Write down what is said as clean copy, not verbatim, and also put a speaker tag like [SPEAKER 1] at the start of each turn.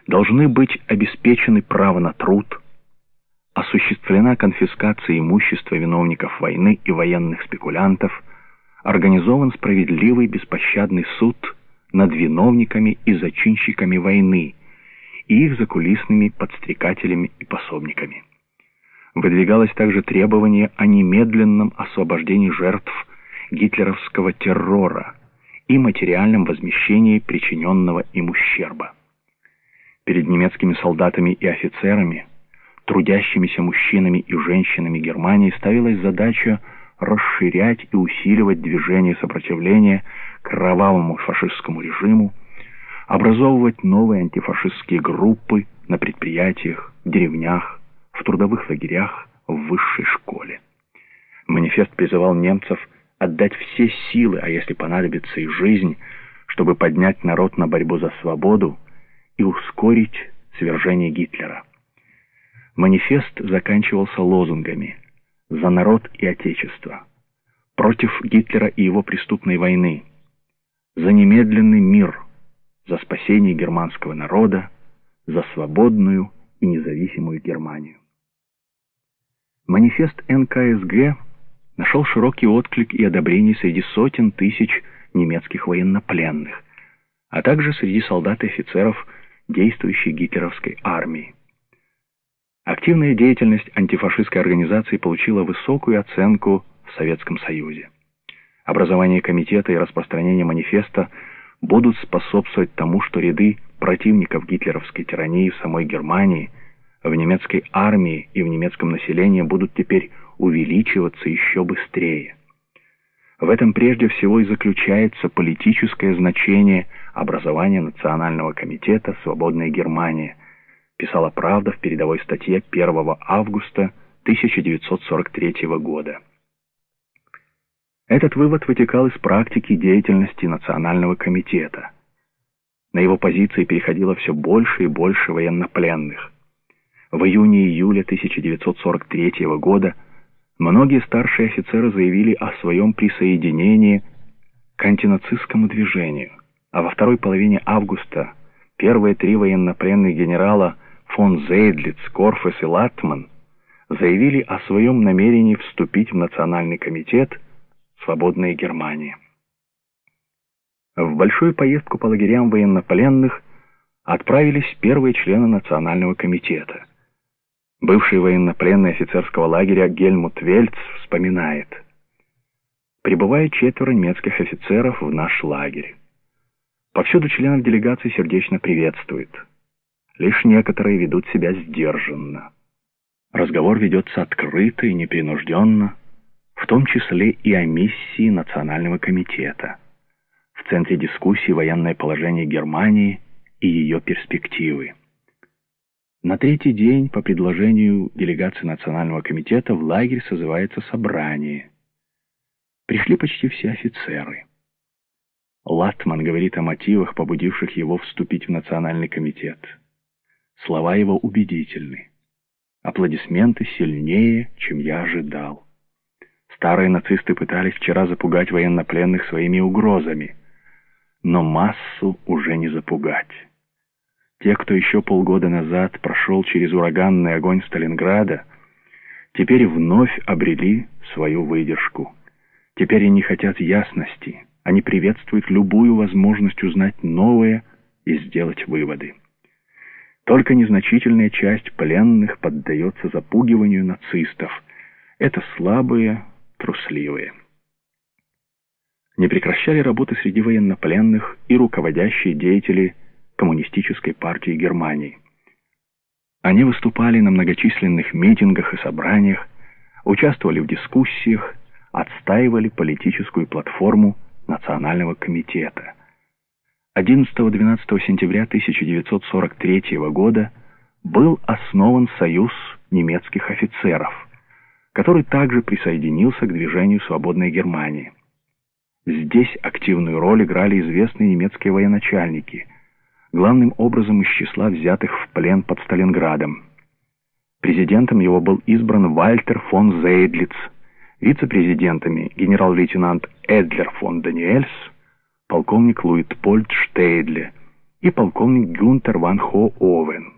[SPEAKER 1] должны быть обеспечены право на труд, осуществлена конфискация имущества виновников войны и военных спекулянтов, организован справедливый беспощадный суд над виновниками и зачинщиками войны и их закулисными подстрекателями и пособниками. Выдвигалось также требование о немедленном освобождении жертв гитлеровского террора и материальном возмещении причиненного им ущерба. Перед немецкими солдатами и офицерами, трудящимися мужчинами и женщинами Германии ставилась задача расширять и усиливать движение сопротивления кровавому фашистскому режиму, образовывать новые антифашистские группы на предприятиях, в деревнях, в трудовых лагерях, в высшей школе. Манифест призывал немцев отдать все силы, а если понадобится и жизнь, чтобы поднять народ на борьбу за свободу и ускорить свержение Гитлера. Манифест заканчивался лозунгами «За народ и Отечество», «Против Гитлера и его преступной войны», «За немедленный мир», «За спасение германского народа», «За свободную и независимую Германию». Манифест НКСГ нашел широкий отклик и одобрение среди сотен тысяч немецких военнопленных, а также среди солдат и офицеров действующей гитлеровской армии. Активная деятельность антифашистской организации получила высокую оценку в Советском Союзе. Образование комитета и распространение манифеста будут способствовать тому, что ряды противников гитлеровской тирании в самой Германии, в немецкой армии и в немецком населении будут теперь увеличиваться еще быстрее. В этом прежде всего и заключается политическое значение образования Национального комитета «Свободная Германия», писала «Правда» в передовой статье 1 августа 1943 года. Этот вывод вытекал из практики деятельности Национального комитета. На его позиции переходило все больше и больше военнопленных. В июне-июле 1943 года многие старшие офицеры заявили о своем присоединении к антинацистскому движению, а во второй половине августа первые три военнопленных генерала фон Зейдлиц, Корфес и Латтман заявили о своем намерении вступить в Национальный комитет «Свободная Германия». В большую поездку по лагерям военнопленных отправились первые члены Национального комитета. Бывший военнопленный офицерского лагеря Гельмут Вельц вспоминает: «Прибывает 4 немецких офицеров в наш лагерь. Повсюду членов делегации сердечно приветствуют. Лишь некоторые ведут себя сдержанно. Разговор ведется открыто и непринужденно, в том числе и о миссии Национального комитета. В центре дискуссии военное положение Германии и ее перспективы. На третий день по предложению делегации Национального комитета в лагерь созывается собрание. Пришли почти все офицеры. Латтман говорит о мотивах, побудивших его вступить в Национальный комитет. Слова его убедительны. Аплодисменты сильнее, чем я ожидал. Старые нацисты пытались вчера запугать военнопленных своими угрозами, но массу уже не запугать. Те, кто еще полгода назад прошел через ураганный огонь Сталинграда, теперь вновь обрели свою выдержку. Теперь они хотят ясности, они приветствуют любую возможность узнать новое и сделать выводы. Только незначительная часть пленных поддается запугиванию нацистов. Это слабые, трусливые. Не прекращали работы среди военнопленных и руководящие деятели Коммунистической партии Германии. Они выступали на многочисленных митингах и собраниях, участвовали в дискуссиях, отстаивали политическую платформу Национального комитета. 11-12 сентября 1943 года был основан Союз немецких офицеров, который также присоединился к движению «Свободной Германии». Здесь активную роль играли известные немецкие военачальники, главным образом из числа взятых в плен под Сталинградом. Президентом его был избран Вальтер фон Зейдлиц, вице-президентами генерал-лейтенант Эдлер фон Даниэльс, полковник Луитпольд Штейдле и полковник Гюнтер ван Хо Овен.